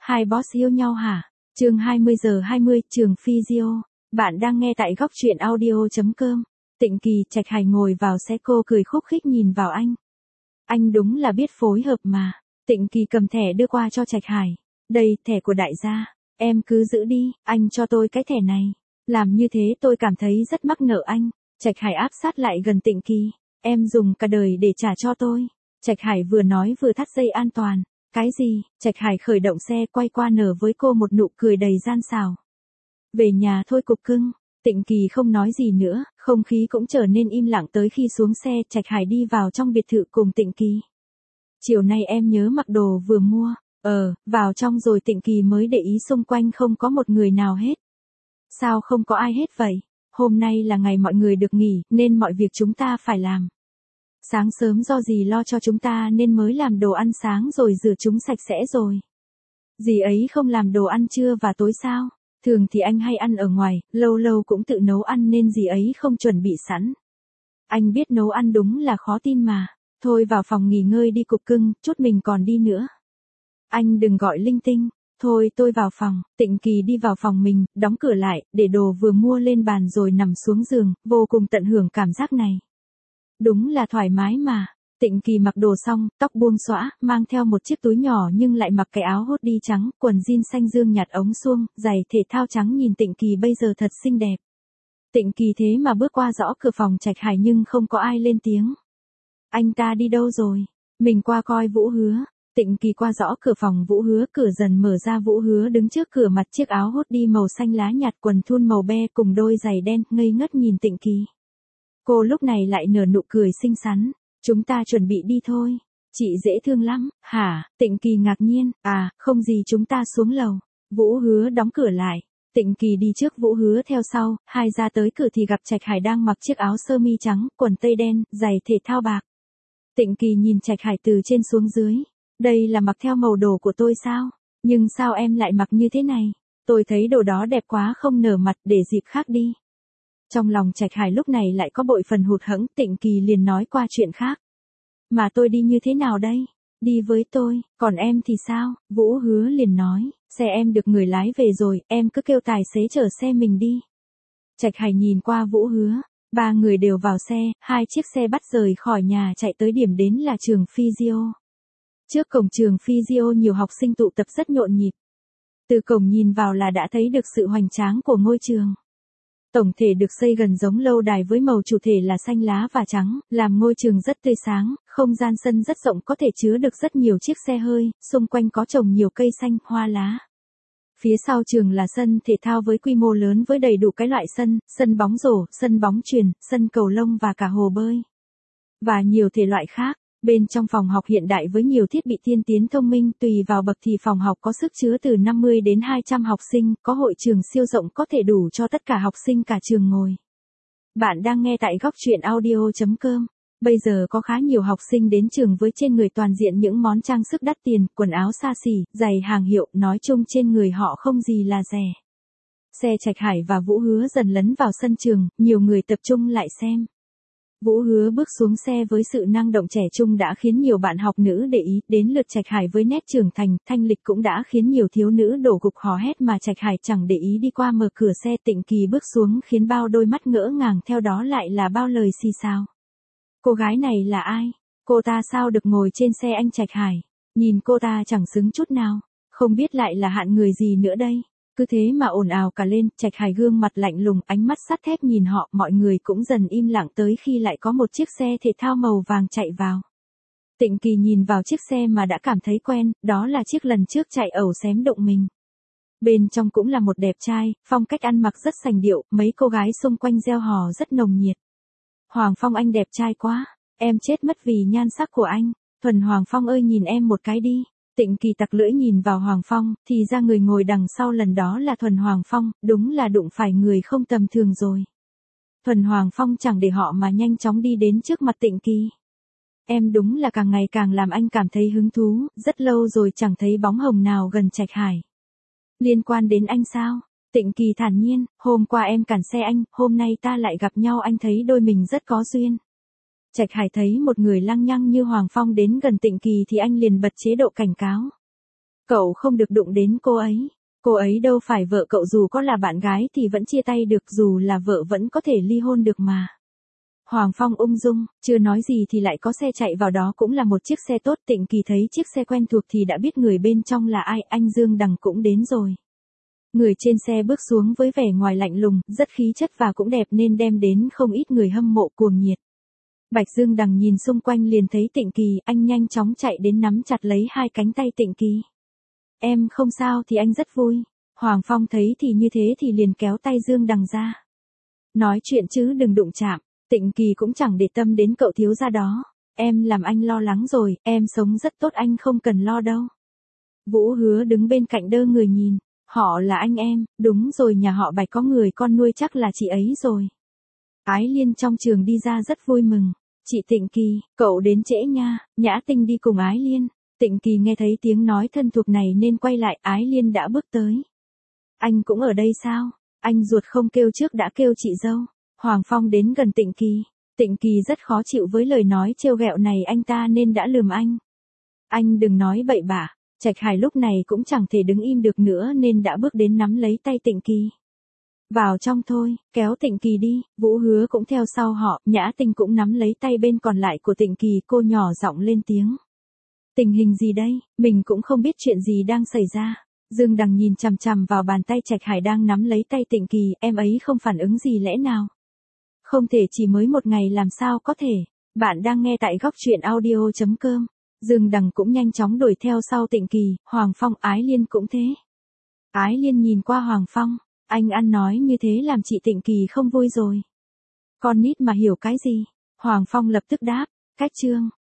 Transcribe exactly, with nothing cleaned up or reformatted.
Hai boss yêu nhau hả? Chương hai mươi giờ hai mươi, trường physio. Bạn đang nghe tại góc truyện audio chấm com. Tịnh Kỳ, Trạch Hải ngồi vào xe cô cười khúc khích nhìn vào anh. Anh đúng là biết phối hợp mà. Tịnh Kỳ cầm thẻ đưa qua cho Trạch Hải. Đây, thẻ của đại gia. Em cứ giữ đi, anh cho tôi cái thẻ này. Làm như thế tôi cảm thấy rất mắc nợ anh. Trạch Hải áp sát lại gần Tịnh Kỳ. Em dùng cả đời để trả cho tôi. Trạch Hải vừa nói vừa thắt dây an toàn. Cái gì? Trạch Hải khởi động xe quay qua nở với cô một nụ cười đầy gian xảo. Về nhà thôi cục cưng. Tịnh Kỳ không nói gì nữa, không khí cũng trở nên im lặng tới khi xuống xe. Trạch Hải đi vào trong biệt thự cùng Tịnh Kỳ. Chiều nay em nhớ mặc đồ vừa mua. Ờ, vào trong rồi Tịnh Kỳ mới để ý xung quanh không có một người nào hết. Sao không có ai hết vậy? Hôm nay là ngày mọi người được nghỉ, nên mọi việc chúng ta phải làm. Sáng sớm do dì lo cho chúng ta nên mới làm đồ ăn sáng rồi rửa chúng sạch sẽ rồi. Dì ấy không làm đồ ăn trưa và tối sao? Thường thì anh hay ăn ở ngoài, lâu lâu cũng tự nấu ăn nên dì ấy không chuẩn bị sẵn. Anh biết nấu ăn đúng là khó tin mà. Thôi vào phòng nghỉ ngơi đi cục cưng, chút mình còn đi nữa. Anh đừng gọi linh tinh. Thôi tôi vào phòng. Tịnh Kỳ đi vào phòng mình, đóng cửa lại, để đồ vừa mua lên bàn rồi nằm xuống giường, vô cùng tận hưởng cảm giác này. Đúng là thoải mái mà. Tịnh Kỳ mặc đồ xong, tóc buông xõa, mang theo một chiếc túi nhỏ nhưng lại mặc cái áo hoodie trắng, quần jean xanh dương nhạt ống suông, giày thể thao trắng nhìn Tịnh Kỳ bây giờ thật xinh đẹp. Tịnh Kỳ thế mà bước qua gõ cửa phòng Trạch Hải nhưng không có ai lên tiếng. Anh ta đi đâu rồi? Mình qua coi Vũ Hứa. Tịnh Kỳ qua gõ cửa phòng Vũ Hứa, cửa dần mở ra. Vũ Hứa đứng trước cửa mặt chiếc áo hoodie màu xanh lá nhạt, quần thun màu be cùng đôi giày đen, ngây ngất nhìn Tịnh Kỳ. Cô lúc này lại nở nụ cười xinh xắn. Chúng ta chuẩn bị đi thôi. Chị dễ thương lắm, hả? Tịnh Kỳ ngạc nhiên, à, không gì chúng ta xuống lầu. Vũ Hứa đóng cửa lại. Tịnh Kỳ đi trước, Vũ Hứa theo sau, hai ra tới cửa thì gặp Trạch Hải đang mặc chiếc áo sơ mi trắng, quần tây đen, giày thể thao bạc. Tịnh Kỳ nhìn Trạch Hải từ trên xuống dưới. Đây là mặc theo màu đồ của tôi sao? Nhưng sao em lại mặc như thế này? Tôi thấy đồ đó đẹp quá không nở mặt, để dịp khác đi. Trong lòng Trạch Hải lúc này lại có bội phần hụt hẫng, Tịnh Kỳ liền nói qua chuyện khác. Mà tôi đi như thế nào đây? Đi với tôi, còn em thì sao? Vũ Hứa liền nói, xe em được người lái về rồi, em cứ kêu tài xế chở xe mình đi. Trạch Hải nhìn qua Vũ Hứa, ba người đều vào xe, hai chiếc xe bắt rời khỏi nhà chạy tới điểm đến là trường physio. Trước cổng trường physio nhiều học sinh tụ tập rất nhộn nhịp. Từ cổng nhìn vào là đã thấy được sự hoành tráng của ngôi trường. Tổng thể được xây gần giống lâu đài với màu chủ thể là xanh lá và trắng, làm ngôi trường rất tươi sáng, không gian sân rất rộng có thể chứa được rất nhiều chiếc xe hơi, xung quanh có trồng nhiều cây xanh, hoa lá. Phía sau trường là sân thể thao với quy mô lớn với đầy đủ cái loại sân, sân bóng rổ, sân bóng chuyền, sân cầu lông và cả hồ bơi. Và nhiều thể loại khác. Bên trong phòng học hiện đại với nhiều thiết bị tiên tiến thông minh, tùy vào bậc thì phòng học có sức chứa từ năm mươi đến hai trăm học sinh, có hội trường siêu rộng có thể đủ cho tất cả học sinh cả trường ngồi. Bạn đang nghe tại góc truyện audio chấm com. Bây giờ có khá nhiều học sinh đến trường với trên người toàn diện những món trang sức đắt tiền, quần áo xa xỉ, giày hàng hiệu, nói chung trên người họ không gì là rẻ. Xe Trạch Hải và Vũ Hứa dần lấn vào sân trường, nhiều người tập trung lại xem. Vũ Hứa bước xuống xe với sự năng động trẻ trung đã khiến nhiều bạn học nữ để ý, đến lượt Trạch Hải với nét trưởng thành, thanh lịch cũng đã khiến nhiều thiếu nữ đổ gục hò hét mà Trạch Hải chẳng để ý đi qua mở cửa xe. Tịnh Kỳ bước xuống khiến bao đôi mắt ngỡ ngàng, theo đó lại là bao lời xì xào. Cô gái này là ai? Cô ta sao được ngồi trên xe anh Trạch Hải? Nhìn cô ta chẳng xứng chút nào, không biết lại là hạng người gì nữa đây? Cứ thế mà ồn ào cả lên, Trạch Hải gương mặt lạnh lùng, ánh mắt sắt thép nhìn họ, mọi người cũng dần im lặng tới khi lại có một chiếc xe thể thao màu vàng chạy vào. Tịnh Kỳ nhìn vào chiếc xe mà đã cảm thấy quen, đó là chiếc lần trước chạy ẩu xém đụng mình. Bên trong cũng là một đẹp trai, phong cách ăn mặc rất sành điệu, mấy cô gái xung quanh reo hò rất nồng nhiệt. Hoàng Phong anh đẹp trai quá, em chết mất vì nhan sắc của anh, Thuần Hoàng Phong ơi nhìn em một cái đi. Tịnh Kỳ tặc lưỡi nhìn vào Hoàng Phong, thì ra người ngồi đằng sau lần đó là Thuần Hoàng Phong, đúng là đụng phải người không tầm thường rồi. Thuần Hoàng Phong chẳng để họ mà nhanh chóng đi đến trước mặt Tịnh Kỳ. Em đúng là càng ngày càng làm anh cảm thấy hứng thú, rất lâu rồi chẳng thấy bóng hồng nào gần Trạch Hải. Liên quan đến anh sao? Tịnh Kỳ thản nhiên, hôm qua em cản xe anh, hôm nay ta lại gặp nhau anh thấy đôi mình rất có duyên. Trạch Hải thấy một người lăng nhăng như Hoàng Phong đến gần Tịnh Kỳ thì anh liền bật chế độ cảnh cáo. Cậu không được đụng đến cô ấy. Cô ấy đâu phải vợ cậu, dù có là bạn gái thì vẫn chia tay được, dù là vợ vẫn có thể ly hôn được mà. Hoàng Phong ung dung, chưa nói gì thì lại có xe chạy vào, đó cũng là một chiếc xe tốt. Tịnh Kỳ thấy chiếc xe quen thuộc thì đã biết người bên trong là ai, anh Dương Đằng cũng đến rồi. Người trên xe bước xuống với vẻ ngoài lạnh lùng, rất khí chất và cũng đẹp nên đem đến không ít người hâm mộ cuồng nhiệt. Bạch Dương Đằng nhìn xung quanh liền thấy Tịnh Kỳ, anh nhanh chóng chạy đến nắm chặt lấy hai cánh tay Tịnh Kỳ. Em không sao thì anh rất vui. Hoàng Phong thấy thì như thế thì liền kéo tay Dương Đằng ra. Nói chuyện chứ đừng đụng chạm. Tịnh Kỳ cũng chẳng để tâm đến cậu thiếu gia đó. Em làm anh lo lắng rồi, em sống rất tốt, anh không cần lo đâu. Vũ Hứa đứng bên cạnh đơ người nhìn. Họ là anh em, đúng rồi, nhà họ Bạch có người con nuôi, chắc là chị ấy rồi. Ái Liên trong trường đi ra rất vui mừng. Chị Tịnh Kỳ, cậu đến trễ nha. Nhã Tinh đi cùng Ái Liên. Tịnh Kỳ nghe thấy tiếng nói thân thuộc này nên quay lại, Ái Liên đã bước tới. Anh cũng ở đây sao? Anh ruột không kêu trước đã kêu chị dâu. Hoàng Phong đến gần Tịnh Kỳ. Tịnh Kỳ rất khó chịu với lời nói trêu ghẹo này anh ta nên đã lườm anh. Anh đừng nói bậy bạ. Trạch Hải lúc này cũng chẳng thể đứng im được nữa nên đã bước đến nắm lấy tay Tịnh Kỳ. Vào trong thôi, kéo Tịnh Kỳ đi. Vũ Hứa cũng theo sau họ. Nhã Tinh cũng nắm lấy tay bên còn lại của Tịnh Kỳ, cô nhỏ giọng lên tiếng. Tình hình gì đây, mình cũng không biết chuyện gì đang xảy ra. Dương Đằng nhìn chằm chằm vào bàn tay Trạch Hải đang nắm lấy tay Tịnh Kỳ, em ấy không phản ứng gì lẽ nào? Không thể, chỉ mới một ngày làm sao có thể. Bạn đang nghe tại góc truyện audio chấm com. Dương Đằng cũng nhanh chóng đuổi theo sau Tịnh Kỳ, Hoàng Phong, Ái Liên cũng thế. Ái Liên nhìn qua Hoàng Phong, anh ăn nói như thế làm chị Tịnh Kỳ không vui rồi. Con nít mà hiểu cái gì? Hoàng Phong lập tức đáp, cách chương.